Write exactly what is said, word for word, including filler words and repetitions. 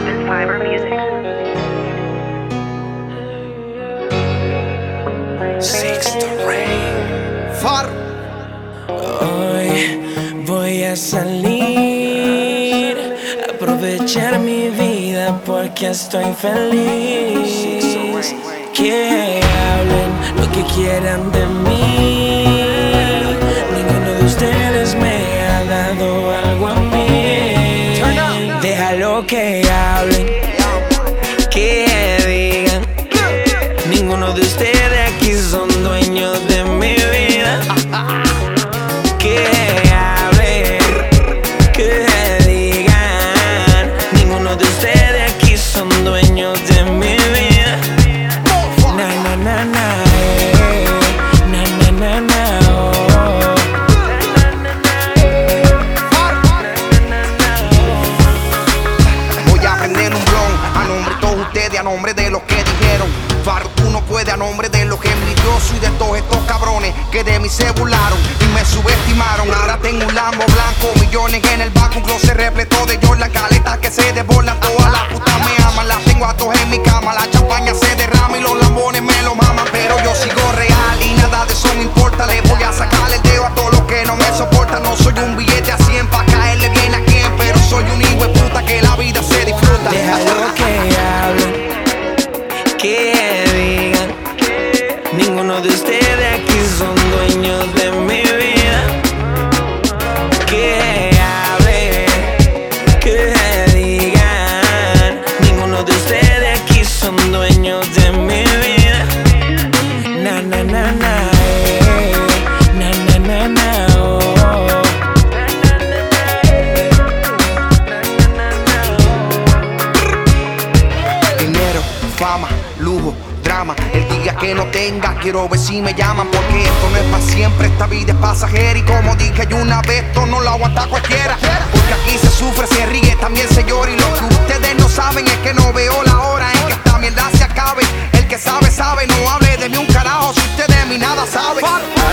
Urban Fiber Music. Sixto Rain. Far. Hoy voy a salir, aprovechar mi vida porque estoy feliz. Que hablen lo que quieran de mí, ninguno de ustedes me ha dado algo a mí. Déjalo que hablen, que digan, ninguno de ustedes aquí son dueños de mi vida. Que hablen, que digan, ninguno de ustedes aquí son dueños de mi vida. Na na na na, eh. Na na na na, oh. Voy a prender un blon a nombre de todos ustedes, a nombre de los que dijeron Farro, tú no puedes, a nombre de los que envidioso y de todos estos cabrones que de mí se burlaron y me subestimaron. Ahora tengo un Lambo blanco, millones en el banco, un closet repleto de Jordan, caletas que se desbordan. Todas las putas me aman, las tengo a todas en mi cama. La champaña se derrama y los lambones me lo maman, pero yo sigo real y nada de eso me importa. Le voy a sacar el dedo a todos los que no me soportan. No soy un billete a cien pa' caerle bien a quien, pero soy un hijo de puta que la vida se disfruta. Déjalo que hablen, que digan, ninguno de ustedes aquí son dueños de mi vida. Que hablen, que digan, ninguno de ustedes aquí son dueños de mi vida. Na na na na, eh. Na na na na, oh. Dinero, fama, lujo, drama. El día que no tenga, quiero ver si me llaman, porque esto no es para siempre, esta vida es pasajera. Y como dije yo una vez, esto no lo aguanta cualquiera, porque aquí se sufre, se ríe, también se llora. Y lo que ustedes no saben es que no veo la hora en que esta mierda se acabe. El que sabe, sabe, no hable de mí un carajo si usted de mí nada sabe.